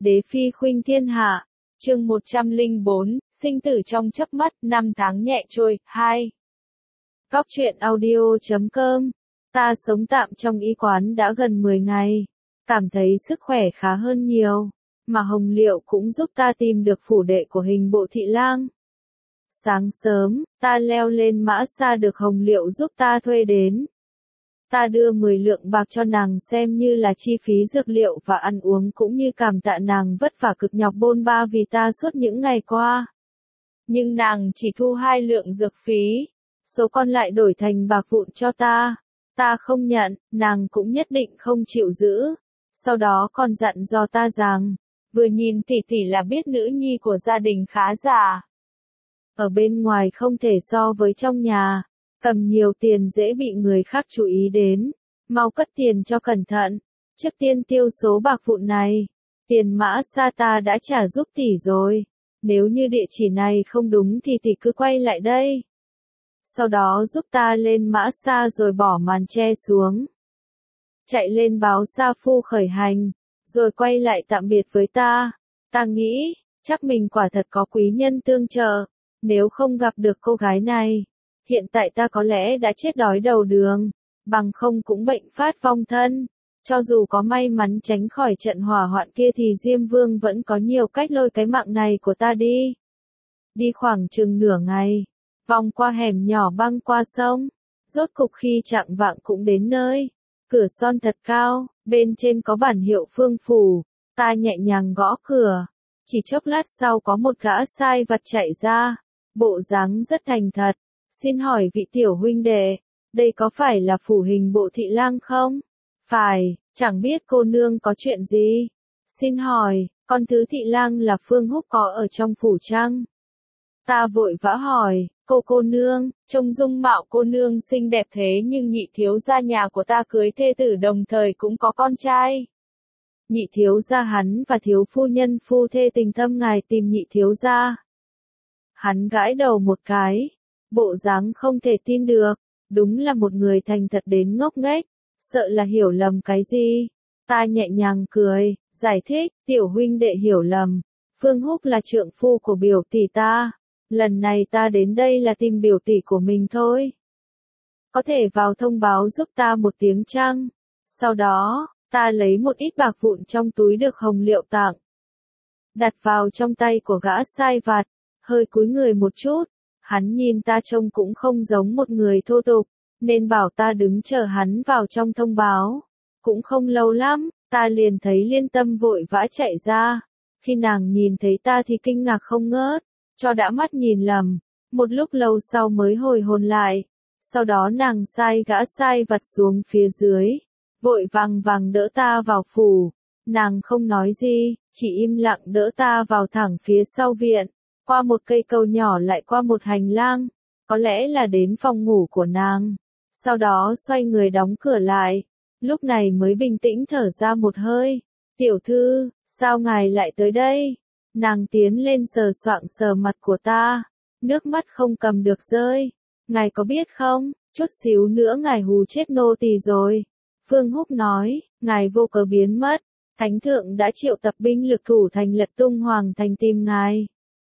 Đế phi khuynh thiên hạ. Chương 104, sinh tử trong chớp mắt, năm tháng nhẹ trôi. 2. Góc truyện audio.com. Ta sống tạm trong y quán đã gần 10 ngày, cảm thấy sức khỏe khá hơn nhiều, mà Hồng Liệu cũng giúp ta tìm được phủ đệ của Hình Bộ thị lang. Sáng sớm, ta leo lên mã xa được Hồng Liệu giúp ta thuê đến. Ta đưa 10 lượng bạc cho nàng xem như là chi phí dược liệu và ăn uống, cũng như cảm tạ nàng vất vả cực nhọc bôn ba vì ta suốt những ngày qua. Nhưng nàng chỉ thu 2 lượng dược phí, số còn lại đổi thành bạc vụn cho ta. Ta không nhận, nàng cũng nhất định không chịu giữ. Sau đó còn dặn dò ta rằng, vừa nhìn tỷ tỷ là biết nữ nhi của gia đình khá giả. Ở bên ngoài không thể so với trong nhà, cầm nhiều tiền dễ bị người khác chú ý đến, mau cất tiền cho cẩn thận, trước tiên tiêu số bạc vụn này. Tiền mã xa ta đã trả giúp tỷ rồi, nếu như địa chỉ này không đúng thì tỷ cứ quay lại đây. Sau đó giúp ta lên mã xa rồi bỏ màn che xuống. Chạy lên báo sa phu khởi hành, rồi quay lại tạm biệt với ta. Ta nghĩ, chắc mình quả thật có quý nhân tương trợ, nếu không gặp được cô gái này, hiện tại ta có lẽ đã chết đói đầu đường, bằng không cũng bệnh phát vong thân. Cho dù có may mắn tránh khỏi trận hỏa hoạn kia thì Diêm Vương vẫn có nhiều cách lôi cái mạng này của ta đi. Đi khoảng chừng nửa ngày, vòng qua hẻm nhỏ băng qua sông, rốt cục khi chạng vạng cũng đến nơi. Cửa son thật cao, bên trên có bản hiệu Phương phủ. Ta nhẹ nhàng gõ cửa, chỉ chốc lát sau có một gã sai vặt chạy ra, bộ dáng rất thành thật. Xin hỏi vị tiểu huynh đệ, đây có phải là phủ Hình Bộ thị lang không? Phải, chẳng biết cô nương có chuyện gì. Xin hỏi, con thứ thị lang là Phương Húc có ở trong phủ chăng? Ta vội vã hỏi, cô nương, trông dung mạo cô nương xinh đẹp thế nhưng nhị thiếu gia nhà của ta cưới thê tử đồng thời cũng có con trai. Nhị thiếu gia hắn và thiếu phu nhân phu thê tình thâm, ngài tìm nhị thiếu gia. Hắn gãi đầu một cái, bộ dáng không thể tin được, đúng là một người thành thật đến ngốc nghếch, sợ là hiểu lầm cái gì. Ta nhẹ nhàng cười, giải thích, tiểu huynh đệ hiểu lầm, Phương Húc là trượng phu của biểu tỷ ta, lần này ta đến đây là tìm biểu tỷ của mình thôi. Có thể vào thông báo giúp ta một tiếng chăng? Sau đó, ta lấy một ít bạc vụn trong túi được Hồng Liệu tặng, đặt vào trong tay của gã sai vặt, hơi cúi người một chút. Hắn nhìn ta trông cũng không giống một người thô tục, nên bảo ta đứng chờ hắn vào trong thông báo. Cũng không lâu lắm, ta liền thấy Liên Tâm vội vã chạy ra. Khi nàng nhìn thấy ta thì kinh ngạc không ngớt, cho đã mắt nhìn lầm. Một lúc lâu sau mới hồi hồn lại. Sau đó nàng sai gã sai vặt xuống phía dưới, vội vàng đỡ ta vào phủ. Nàng không nói gì, chỉ im lặng đỡ ta vào thẳng phía sau viện, qua một cây cầu nhỏ lại qua một hành lang, có lẽ là đến phòng ngủ của nàng. Sau đó xoay người đóng cửa lại, lúc này mới bình tĩnh thở ra một hơi. Tiểu thư, sao ngài lại tới đây? Nàng tiến lên sờ soạng sờ mặt của ta, nước mắt không cầm được rơi. Ngài có biết không, chút xíu nữa ngài hù chết nô tỳ rồi. Phương Húc nói, ngài vô cớ biến mất, thánh thượng đã triệu tập binh lực thủ thành Lật Tung Hoàng thành tìm ngài.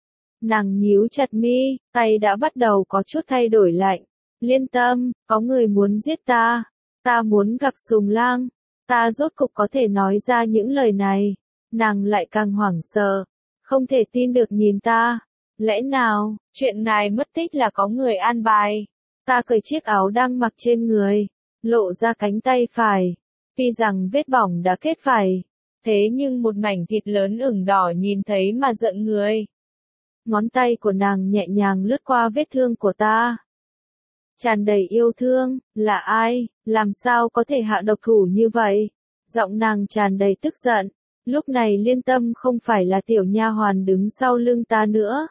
Nàng nhíu chặt mi, tay đã bắt đầu có chút thay đổi lạnh. Liên Tâm, có người muốn giết ta. Ta muốn gặp Sùng Lang. Ta rốt cục có thể nói ra những lời này. Nàng lại càng hoảng sợ, không thể tin được nhìn ta. Lẽ nào, chuyện ngài mất tích là có người an bài? Ta cởi chiếc áo đang mặc trên người, lộ ra cánh tay phải. Tuy rằng vết bỏng đã kết vảy, thế nhưng một mảnh thịt lớn ửng đỏ nhìn thấy mà giận người. Ngón tay của nàng nhẹ nhàng lướt qua vết thương của ta, tràn đầy yêu thương. Là ai, làm sao có thể hạ độc thủ như vậy? Giọng nàng tràn đầy tức giận. Lúc này Liên Tâm không phải là tiểu nha hoàn đứng sau lưng ta nữa.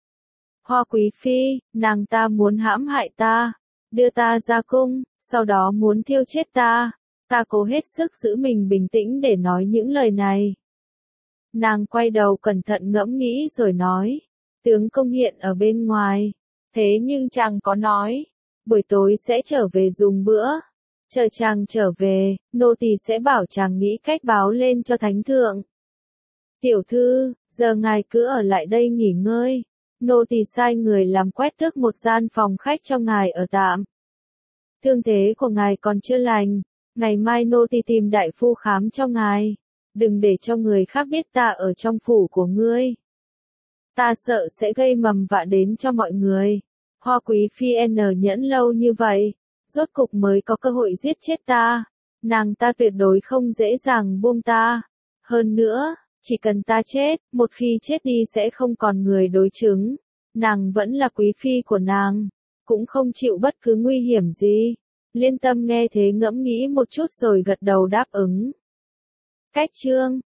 Hoa quý phi, nàng ta muốn hãm hại ta, đưa ta ra cung, sau đó muốn thiêu chết ta. Ta cố hết sức giữ mình bình tĩnh để nói những lời này. Nàng quay đầu cẩn thận ngẫm nghĩ rồi nói, tướng công hiện ở bên ngoài, thế nhưng chàng có nói, buổi tối sẽ trở về dùng bữa. Chờ chàng trở về, nô tỳ sẽ bảo chàng nghĩ cách báo lên cho thánh thượng. Tiểu thư, giờ ngài cứ ở lại đây nghỉ ngơi. Nô tỳ sai người làm quét tước một gian phòng khách cho ngài ở tạm. Thương thế của ngài còn chưa lành, ngày mai nô tỳ tìm đại phu khám cho ngài. Đừng để cho người khác biết ta ở trong phủ của ngươi. Ta sợ sẽ gây mầm vạ đến cho mọi người. Hoa quý phi nhẫn lâu như vậy, rốt cục mới có cơ hội giết chết ta. Nàng ta tuyệt đối không dễ dàng buông ta. Hơn nữa, chỉ cần ta chết, một khi chết đi sẽ không còn người đối chứng. Nàng vẫn là quý phi của nàng, cũng không chịu bất cứ nguy hiểm gì. Liên Tâm nghe thế ngẫm nghĩ một chút rồi gật đầu đáp ứng. Cách chương